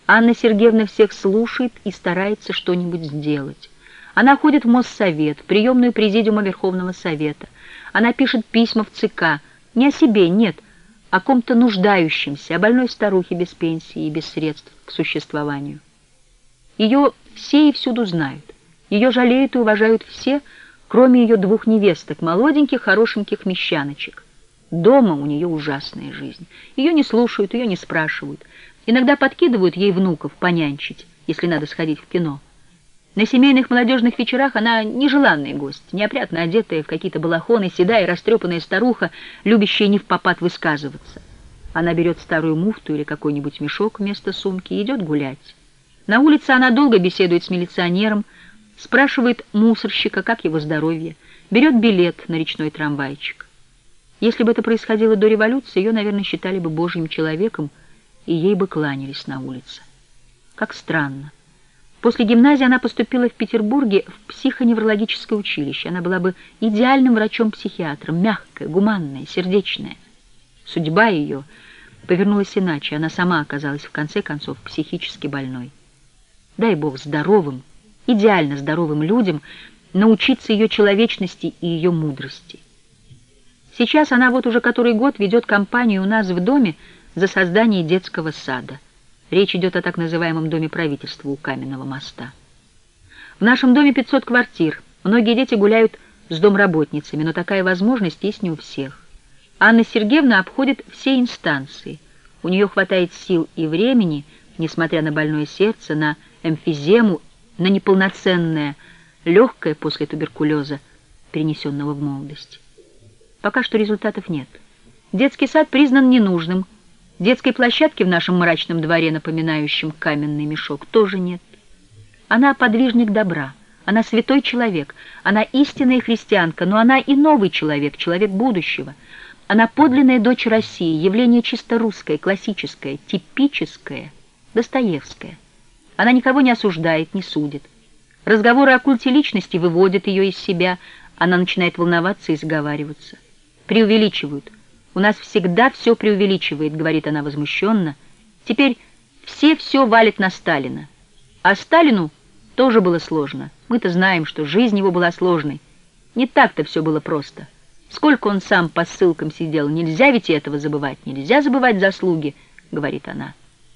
Анна Сергеевна всех слушает и старается что-нибудь сделать. Она ходит в Моссовет, в приемную Президиума Верховного Совета. Она пишет письма в ЦК. Не о себе, нет, о ком-то нуждающемся, о больной старухе без пенсии и без средств к существованию. Ее все и всюду знают. Ее жалеют и уважают все, кроме ее двух невесток, молоденьких, хорошеньких мещаночек. Дома у нее ужасная жизнь. Ее не слушают, ее не спрашивают. Иногда подкидывают ей внуков понянчить, если надо сходить в кино. На семейных молодежных вечерах она нежеланный гость, неопрятно одетая в какие-то балахоны, седая и растрепанная старуха, любящая не впопад высказываться. Она берет старую муфту или какой-нибудь мешок вместо сумки и идет гулять. На улице она долго беседует с милиционером, спрашивает мусорщика, как его здоровье, берет билет на речной трамвайчик. Если бы это происходило до революции, ее, наверное, считали бы божьим человеком, и ей бы кланялись на улице. Как странно. После гимназии она поступила в Петербурге в психоневрологическое училище. Она была бы идеальным врачом-психиатром, мягкая, гуманная, сердечная. Судьба ее повернулась иначе. Она сама оказалась, в конце концов, психически больной. Дай Бог здоровым, идеально здоровым людям научиться ее человечности и ее мудрости. Сейчас она вот уже который год ведет кампанию у нас в доме за создание детского сада. Речь идет о так называемом доме правительства у Каменного моста. В нашем доме 500 квартир. Многие дети гуляют с домработницами, но такая возможность есть не у всех. Анна Сергеевна обходит все инстанции. У нее хватает сил и времени, несмотря на больное сердце, на эмфизему, на неполноценное, легкое после туберкулеза, перенесенного в молодости. Пока что результатов нет. Детский сад признан ненужным. Детской площадки в нашем мрачном дворе, напоминающем каменный мешок, тоже нет. Она подвижник добра, она святой человек, она истинная христианка, но она и новый человек, человек будущего. Она подлинная дочь России, явление чисто русское, классическое, типическое, Достоевское. Она никого не осуждает, не судит. Разговоры о культе личности выводят ее из себя, она начинает волноваться и заговариваться. Преувеличивают. «У нас всегда все преувеличивает», — говорит она возмущенно. «Теперь все валят на Сталина. А Сталину тоже было сложно. Мы-то знаем, что жизнь его была сложной. Не так-то все было просто. Сколько он сам по ссылкам сидел, нельзя ведь этого забывать, нельзя забывать заслуги», — говорит она.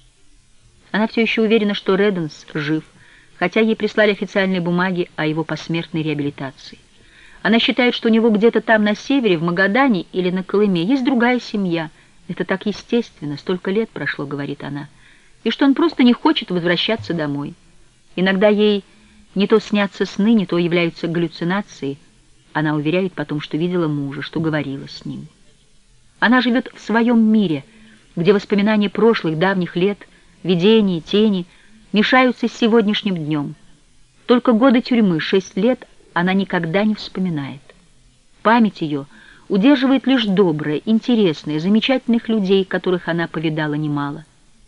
Она все еще уверена, что Реденс жив, хотя ей прислали официальные бумаги о его посмертной реабилитации. Она считает, что у него где-то там на севере, в Магадане или на Колыме, есть другая семья. Это так естественно, столько лет прошло, говорит она. И что он просто не хочет возвращаться домой. Иногда ей не то снятся сны, не то являются галлюцинации. Она уверяет потом, что видела мужа, что говорила с ним. Она живет в своем мире, где воспоминания прошлых, давних лет, видения, тени мешаются с сегодняшним днем. Только годы тюрьмы, 6 лет, она никогда не вспоминает. Память ее удерживает лишь доброе, интересное, замечательных людей, которых она повидала немало.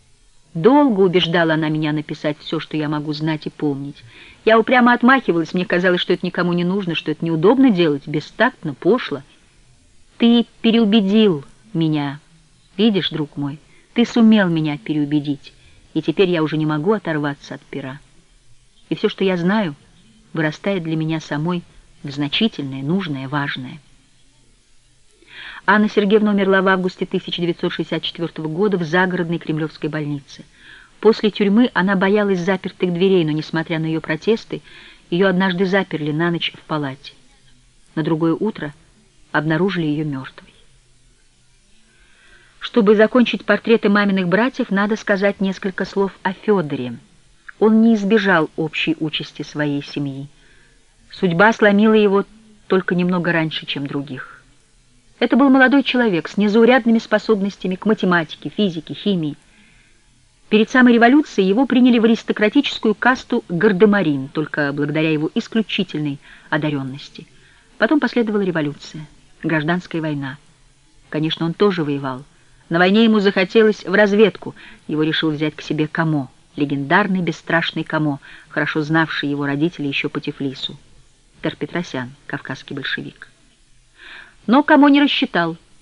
Долго убеждала она меня написать все, что я могу знать и помнить. Я упрямо отмахивалась, мне казалось, что это никому не нужно, что это неудобно делать, бестактно, пошло. Ты переубедил меня. Видишь, друг мой, ты сумел меня переубедить, и теперь я уже не могу оторваться от пера. И все, что я знаю, вырастает для меня самой в значительное, нужное, важное. Анна Сергеевна умерла в августе 1964 года в загородной Кремлевской больнице. После тюрьмы она боялась запертых дверей, но, несмотря на ее протесты, ее однажды заперли на ночь в палате. На другое утро обнаружили ее мертвой. Чтобы закончить портреты маминых братьев, надо сказать несколько слов о Федоре. Он не избежал общей участи своей семьи. Судьба сломила его только немного раньше, чем других. Это был молодой человек с незаурядными способностями к математике, физике, химии. Перед самой революцией его приняли в аристократическую касту гардемарин, только благодаря его исключительной одаренности. Потом последовала революция, гражданская война. Конечно, он тоже воевал. На войне ему захотелось в разведку. Его решил взять к себе Камо, легендарный бесстрашный Камо, хорошо знавший его родителей еще по Тифлису. Терпетросян, кавказский большевик. Но Камо не рассчитал.